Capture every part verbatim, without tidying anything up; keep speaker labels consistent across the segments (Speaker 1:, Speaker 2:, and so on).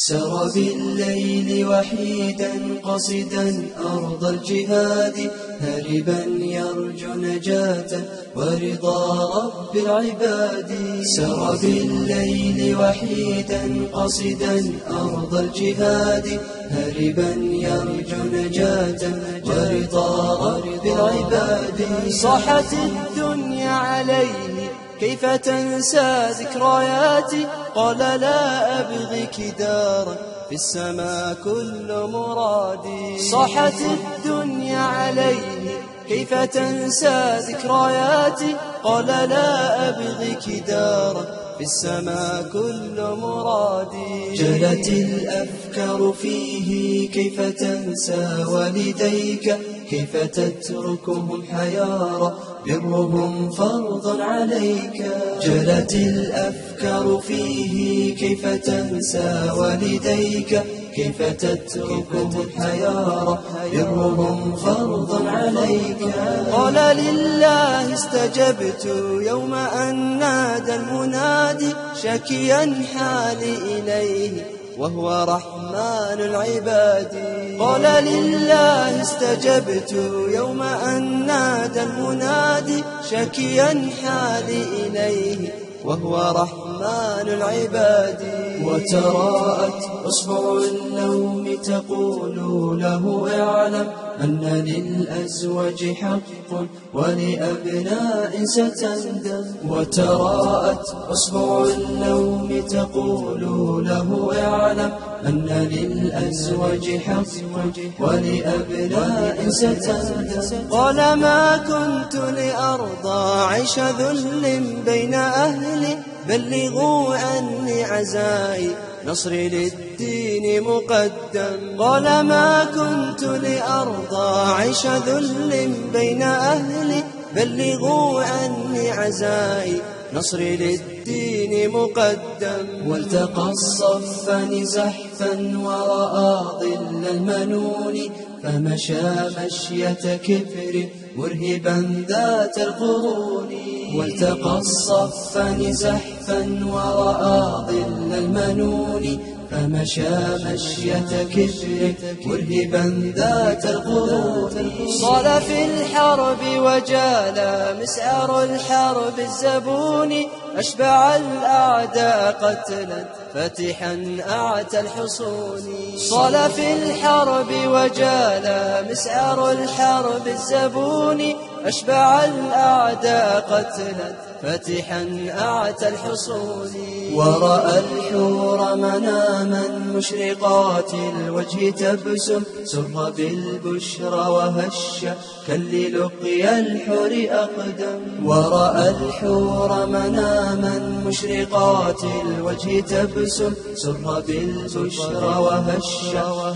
Speaker 1: سر بالليل وحيدا قصدا أرض الجهاد هاربا يرجو نجاة ورضا رب العباد. سر بالليل وحيدا قصدا أرض الجهاد هاربا يرجو نجاة ورضا رب العباد. صاحت الدنيا عليه كيف تنسى ذكرياتي، قال لا أبغيك دارا في السماء كل مرادي. صاحت الدنيا عليه كيف تنسى ذكرياتي، قال لا أبغيك دارا في السماء كل مرادي. جلت الأفكار فيه كيف تنسى والديك، كيف تتركهم حيارى برهم فرضا عليك. جلت الأفكار فيه كيف تنسى والديك، كيف تتركهم حيارى برهم فرضا عليك. قال لله استجبت يوم أن نادى المنادي شاكيا حالي إليه وهو رحمن العباد. قال لله استجبت يوم أن نادى المنادي شاكيا حالي إليه وهو رحمن العباد. وتراءت أصبع اللوم تقول له اعلم أن للأزواج حق ولأبناء ستندم. وتراءت أصبع اللوم تقول له اعلم أن للأزواج حق ولأبناء ستندم. قال ما كنت لأرضى عيش ذل بين أهلي، بلغوا عني عزائي نصري للدين مقدم. قال ما كنت لأرضى عيش ذل بين أهلي، بلغوا عني عزائي نصري للدين مقدم. والتقى الصفان زحفا ورأى ظل المنون، فمشى مشية كبر مرهبا ذات القرون. والتقى الصفان زحفا ورأى ظل المنون، فمشى مشية كبر مرهبا ذات القرون. صال في الحرب وجال مسعر الحرب الزبون، أشبع الأعداء قتلا فاتحا أعتى الحصون. صال في الحرب وجال مسعر الحرب الزبون، أشبع الأعداء قتلا فاتحا أعتى الحصون. ورأى الحور مناما مشرقات الوجه تبسم، سر بالبشرى وهش كاللقيا الحور أقدم. ورأى الحور مناما مشرقات الوجه تبسم، سر بالبشرى وهش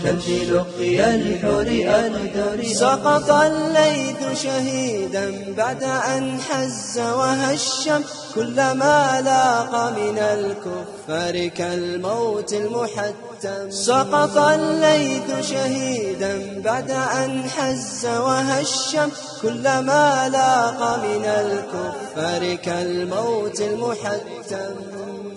Speaker 1: كاللقيا الحور أقدم. سقط الليث شهيدا بعد أن حز وهشم، كلما لاق من الكفار كالموت المحتم. سقط الليث شهيدا بعد أن حز وهشم، كلما لاق من الكفار كالموت المحتم.